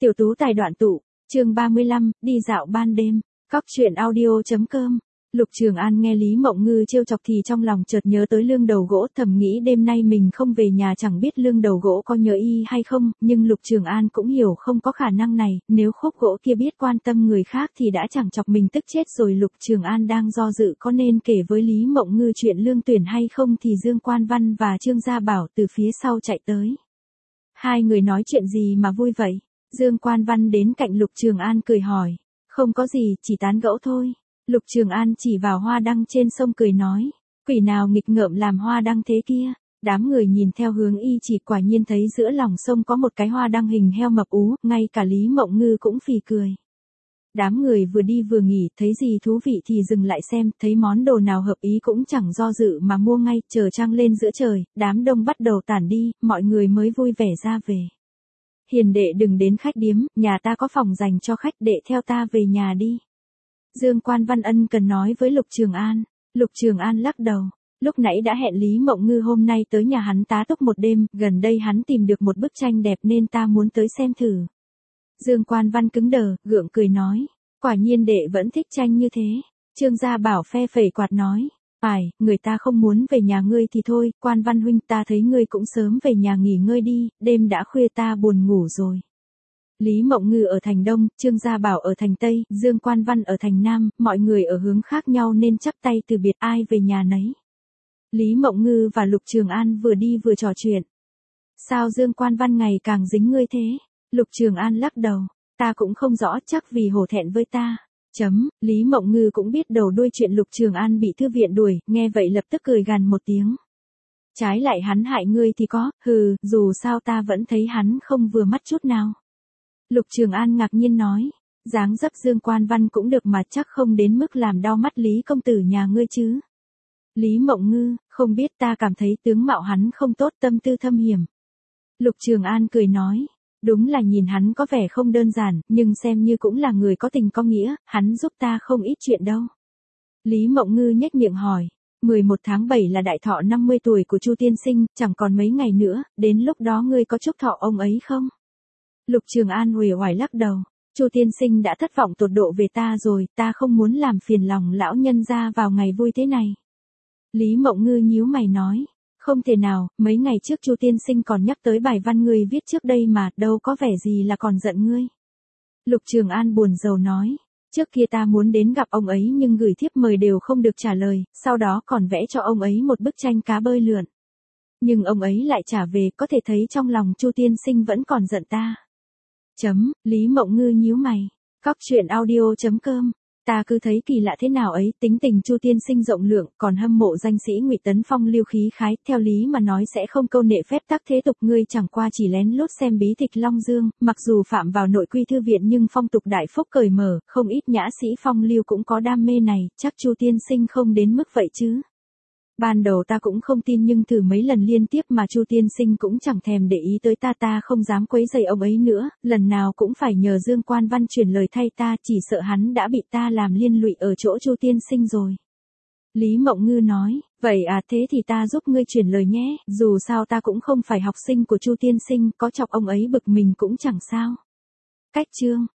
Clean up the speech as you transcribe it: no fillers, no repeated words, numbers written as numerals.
Tiểu tú tài đoạn tụ, chương 35, đi dạo ban đêm, Cóc truyện audio.com. Lục Trường An nghe Lý Mộng Ngư trêu chọc thì trong lòng chợt nhớ tới lương đầu gỗ, thầm nghĩ đêm nay mình không về nhà chẳng biết lương đầu gỗ có nhớ y hay không, nhưng Lục Trường An cũng hiểu không có khả năng này, nếu khúc gỗ kia biết quan tâm người khác thì đã chẳng chọc mình tức chết rồi. Lục Trường An đang do dự có nên kể với Lý Mộng Ngư chuyện lương tuyển hay không thì Dương Quan Văn và Trương Gia Bảo từ phía sau chạy tới. Hai người nói chuyện gì mà vui vậy? Dương Quan Văn đến cạnh Lục Trường An cười hỏi. Không có gì, chỉ tán gẫu thôi. Lục Trường An chỉ vào hoa đăng trên sông cười nói. Quỷ nào nghịch ngợm làm hoa đăng thế kia? Đám người nhìn theo hướng y chỉ quả nhiên thấy giữa lòng sông có một cái hoa đăng hình heo mập ú, ngay cả Lý Mộng Ngư cũng phì cười. Đám người vừa đi vừa nghỉ, thấy gì thú vị thì dừng lại xem, thấy món đồ nào hợp ý cũng chẳng do dự mà mua ngay. Chờ trăng lên giữa trời, đám đông bắt đầu tản đi, mọi người mới vui vẻ ra về. Hiền đệ đừng đến khách điếm, nhà ta có phòng dành cho khách, đệ theo ta về nhà đi. Dương Quan Văn ân cần nói với Lục Trường An. Lục Trường An lắc đầu. Lúc nãy đã hẹn Lý Mộng Ngư hôm nay tới nhà hắn tá túc một đêm, gần đây hắn tìm được một bức tranh đẹp nên ta muốn tới xem thử. Dương Quan Văn cứng đờ, gượng cười nói. Quả nhiên đệ vẫn thích tranh như thế. Trương Gia Bảo phe phẩy quạt nói. Phải, người ta không muốn về nhà ngươi thì thôi, Quan Văn huynh, ta thấy ngươi cũng sớm về nhà nghỉ ngơi đi, đêm đã khuya ta buồn ngủ rồi. Lý Mộng Ngư ở thành Đông, Trương Gia Bảo ở thành Tây, Dương Quan Văn ở thành Nam, mọi người ở hướng khác nhau nên chắp tay từ biệt, ai về nhà nấy. Lý Mộng Ngư và Lục Trường An vừa đi vừa trò chuyện. Sao Dương Quan Văn ngày càng dính ngươi thế? Lục Trường An lắc đầu, ta cũng không rõ, chắc vì hổ thẹn với ta. Lý Mộng Ngư cũng biết đầu đuôi chuyện Lục Trường An bị thư viện đuổi, nghe vậy lập tức cười gằn một tiếng. Trái lại hắn hại ngươi thì có, dù sao ta vẫn thấy hắn không vừa mắt chút nào. Lục Trường An ngạc nhiên nói, dáng dấp Dương Quan Văn cũng được mà chắc không đến mức làm đau mắt Lý công tử nhà ngươi chứ. Lý Mộng Ngư, không biết, ta cảm thấy tướng mạo hắn không tốt, tâm tư thâm hiểm. Lục Trường An cười nói. Đúng là nhìn hắn có vẻ không đơn giản, nhưng xem như cũng là người có tình có nghĩa, hắn giúp ta không ít chuyện đâu. Lý Mộng Ngư nhếch miệng hỏi, 11 tháng 7 là đại thọ 50 tuổi của Chu tiên sinh, chẳng còn mấy ngày nữa, đến lúc đó ngươi có chúc thọ ông ấy không? Lục Trường An uể oải lắc đầu, Chu tiên sinh đã thất vọng tột độ về ta rồi, ta không muốn làm phiền lòng lão nhân gia vào ngày vui thế này. Lý Mộng Ngư nhíu mày nói. Không thể nào, mấy ngày trước Chu tiên sinh còn nhắc tới bài văn ngươi viết trước đây mà, đâu có vẻ gì là còn giận ngươi. Lục Trường An buồn rầu nói, trước kia ta muốn đến gặp ông ấy nhưng gửi thiếp mời đều không được trả lời, sau đó còn vẽ cho ông ấy một bức tranh cá bơi lượn. Nhưng ông ấy lại trả về, có thể thấy trong lòng Chu tiên sinh vẫn còn giận ta. Lý Mộng Ngư nhíu mày, Cóc truyện audio.com. Ta cứ thấy kỳ lạ thế nào ấy, tính tình Chu tiên sinh rộng lượng, còn hâm mộ danh sĩ Ngụy Tấn Phong lưu khí khái, theo lý mà nói sẽ không câu nệ phép tắc thế tục, ngươi chẳng qua chỉ lén lút xem bí tịch Long Dương, mặc dù phạm vào nội quy thư viện nhưng phong tục đại phúc cởi mở, không ít nhã sĩ phong lưu cũng có đam mê này, chắc Chu tiên sinh không đến mức vậy chứ. Ban đầu ta cũng không tin nhưng thử mấy lần liên tiếp mà Chu tiên sinh cũng chẳng thèm để ý tới ta, ta không dám quấy rầy ông ấy nữa, lần nào cũng phải nhờ Dương Quan Văn truyền lời thay ta, chỉ sợ hắn đã bị ta làm liên lụy ở chỗ Chu tiên sinh rồi. Lý Mộng Ngư nói, vậy à, thế thì ta giúp ngươi truyền lời nhé, dù sao ta cũng không phải học sinh của Chu tiên sinh, có chọc ông ấy bực mình cũng chẳng sao. Cách chương